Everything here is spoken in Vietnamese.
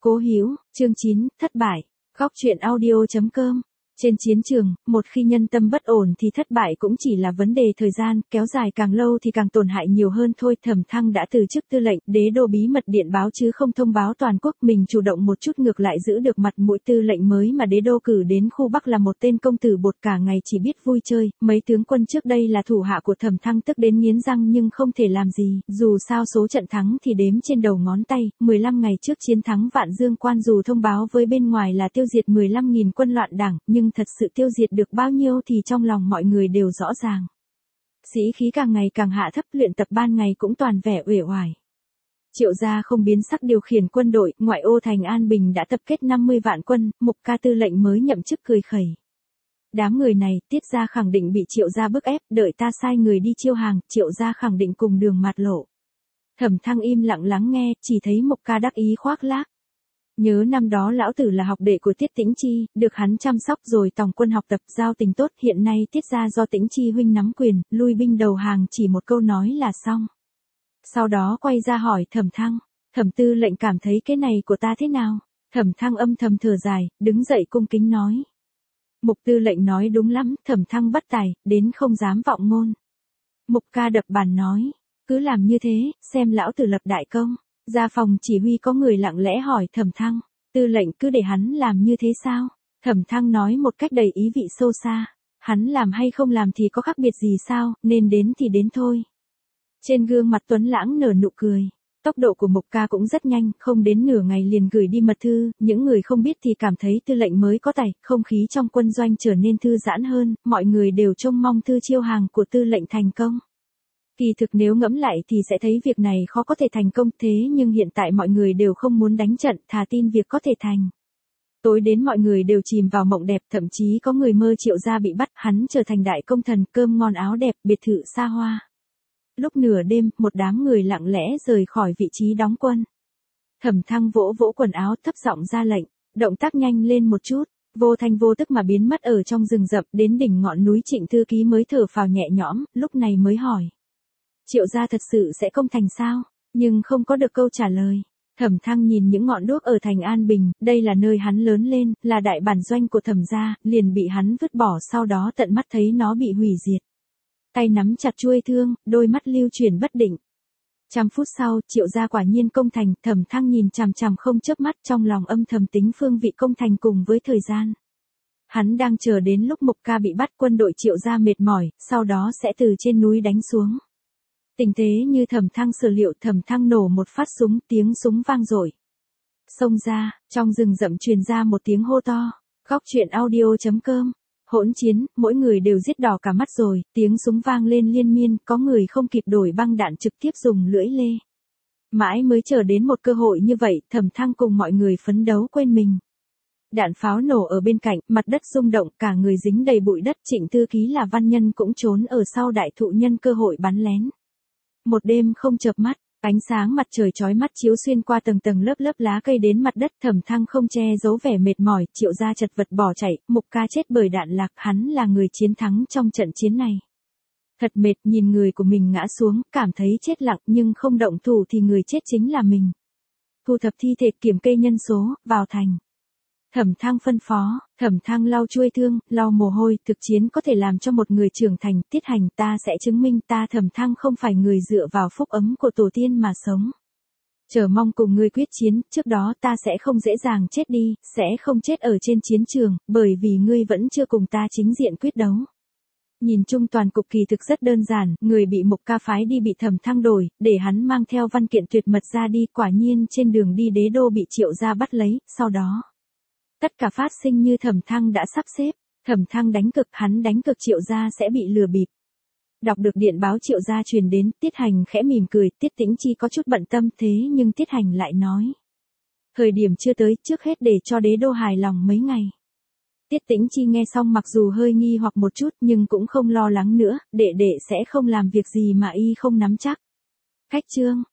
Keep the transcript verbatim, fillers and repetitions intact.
Cố Hữu, chương chín, thất bại. Góc truyện audio chấm com. Trên chiến trường, một khi nhân tâm bất ổn thì thất bại cũng chỉ là vấn đề thời gian, kéo dài càng lâu thì càng tổn hại nhiều hơn thôi. Thẩm Thăng đã từ chức tư lệnh, đế đô bí mật điện báo chứ không thông báo toàn quốc, mình chủ động một chút ngược lại giữ được mặt mũi. Tư lệnh mới mà đế đô cử đến khu Bắc là một tên công tử bột cả ngày chỉ biết vui chơi, mấy tướng quân trước đây là thủ hạ của Thẩm Thăng tức đến nghiến răng nhưng không thể làm gì, dù sao số trận thắng thì đếm trên đầu ngón tay. mười lăm ngày trước chiến thắng Vạn Dương Quan, dù thông báo với bên ngoài là tiêu diệt mười lăm nghìn quân loạn đảng, nhưng thật sự tiêu diệt được bao nhiêu thì trong lòng mọi người đều rõ ràng. Sĩ khí càng ngày càng hạ thấp, luyện tập ban ngày cũng toàn vẻ uể oải. Triệu gia không biến sắc điều khiển quân đội, ngoại ô thành An Bình đã tập kết năm mươi vạn quân, Mục Ca tư lệnh mới nhậm chức cười khẩy. Đám người này, Tiết gia khẳng định bị Triệu gia bức ép, đợi ta sai người đi chiêu hàng, Triệu gia khẳng định cùng đường mạt lộ. Thẩm Thăng im lặng lắng nghe, chỉ thấy Mục Ca đắc ý khoác lác. Nhớ năm đó lão tử là học đệ của Tiết Tĩnh Chi, được hắn chăm sóc rồi tòng quân học tập, giao tình tốt, hiện nay Tiết gia do Tĩnh Chi huynh nắm quyền, lui binh đầu hàng, chỉ một câu nói là xong. Sau đó quay ra hỏi Thẩm Thăng, Thẩm tư lệnh cảm thấy cái này của ta thế nào? Thẩm Thăng âm thầm thở dài, đứng dậy cung kính nói. Mục tư lệnh nói đúng lắm, Thẩm Thăng bất tài, đến không dám vọng ngôn. Mục Ca đập bàn nói, cứ làm như thế, xem lão tử lập đại công. Ra phòng chỉ huy có người lặng lẽ hỏi Thẩm Thăng, tư lệnh cứ để hắn làm như thế sao? Thẩm Thăng nói một cách đầy ý vị sâu xa, hắn làm hay không làm thì có khác biệt gì sao, nên đến thì đến thôi. Trên gương mặt Tuấn Lãng nở nụ cười, tốc độ của Mục Ca cũng rất nhanh, không đến nửa ngày liền gửi đi mật thư, những người không biết thì cảm thấy tư lệnh mới có tài, không khí trong quân doanh trở nên thư giãn hơn, mọi người đều trông mong thư chiêu hàng của tư lệnh thành công. Kỳ thực nếu ngẫm lại thì sẽ thấy việc này khó có thể thành công, thế nhưng hiện tại mọi người đều không muốn đánh trận, thà tin việc có thể thành. Tối đến mọi người đều chìm vào mộng đẹp, thậm chí có người mơ Triệu gia bị bắt, hắn trở thành đại công thần, cơm ngon áo đẹp, biệt thự xa hoa. Lúc nửa đêm, một đám người lặng lẽ rời khỏi vị trí đóng quân. Thẩm Thăng vỗ vỗ quần áo, thấp giọng ra lệnh, động tác nhanh lên một chút. Vô thanh vô tức mà biến mất ở trong rừng rậm, đến đỉnh ngọn núi Trịnh thư ký mới thở phào nhẹ nhõm, lúc này mới hỏi. Triệu gia thật sự sẽ công thành sao? Nhưng không có được câu trả lời. Thẩm Thăng nhìn những ngọn đuốc ở thành An Bình, đây là nơi hắn lớn lên, là đại bản doanh của Thẩm gia, liền bị hắn vứt bỏ, sau đó tận mắt thấy nó bị hủy diệt. Tay nắm chặt chuôi thương, đôi mắt lưu chuyển bất định. Trăm phút sau, Triệu gia quả nhiên công thành, Thẩm Thăng nhìn chằm chằm không chớp mắt, trong lòng âm thầm tính phương vị công thành cùng với thời gian. Hắn đang chờ đến lúc Mục Ca bị bắt, quân đội Triệu gia mệt mỏi, sau đó sẽ từ trên núi đánh xuống. Tình thế như Thẩm Thăng sở liệu, Thẩm Thăng nổ một phát súng, tiếng súng vang dội. Xông ra, trong rừng rậm truyền ra một tiếng hô to. Góc truyện audio chấm com. Hỗn chiến, mỗi người đều giết đỏ cả mắt rồi, tiếng súng vang lên liên miên, có người không kịp đổi băng đạn trực tiếp dùng lưỡi lê. Mãi mới chờ đến một cơ hội như vậy, Thẩm Thăng cùng mọi người phấn đấu quên mình. Đạn pháo nổ ở bên cạnh, mặt đất rung động, cả người dính đầy bụi đất, Trịnh thư ký là văn nhân cũng trốn ở sau đại thụ nhân cơ hội bắn lén. Một đêm không chợp mắt, ánh sáng mặt trời chói mắt chiếu xuyên qua tầng tầng lớp lớp lá cây đến mặt đất. Thẩm Thăng không che giấu vẻ mệt mỏi, Triệu gia chật vật bỏ chạy, Mục Ca chết bởi đạn lạc, hắn là người chiến thắng trong trận chiến này. Thật mệt, nhìn người của mình ngã xuống, cảm thấy chết lặng, nhưng không động thủ thì người chết chính là mình. Thu thập thi thể, kiểm kê nhân số, vào thành. Thẩm Thăng phân phó, Thẩm Thăng lau chuôi thương, lau mồ hôi, thực chiến có thể làm cho một người trưởng thành, Tiết Hành, ta sẽ chứng minh ta Thẩm Thăng không phải người dựa vào phúc ấm của tổ tiên mà sống. Chờ mong cùng ngươi quyết chiến, trước đó ta sẽ không dễ dàng chết đi, sẽ không chết ở trên chiến trường, bởi vì ngươi vẫn chưa cùng ta chính diện quyết đấu. Nhìn chung toàn cục kỳ thực rất đơn giản, người bị Mục Ca phái đi bị Thẩm Thăng đổi, để hắn mang theo văn kiện tuyệt mật ra đi, quả nhiên trên đường đi đế đô bị Triệu gia bắt lấy, sau đó. Tất cả phát sinh như Thẩm Thăng đã sắp xếp, Thẩm Thăng đánh cực, hắn đánh cực Triệu gia sẽ bị lừa bịp. Đọc được điện báo Triệu gia truyền đến, Tiết Hành khẽ mỉm cười, Tiết Tĩnh Chi có chút bận tâm thế nhưng Tiết Hành lại nói. Thời điểm chưa tới, trước hết để cho đế đô hài lòng mấy ngày. Tiết Tĩnh Chi nghe xong mặc dù hơi nghi hoặc một chút nhưng cũng không lo lắng nữa, đệ đệ sẽ không làm việc gì mà y không nắm chắc. Cách chương,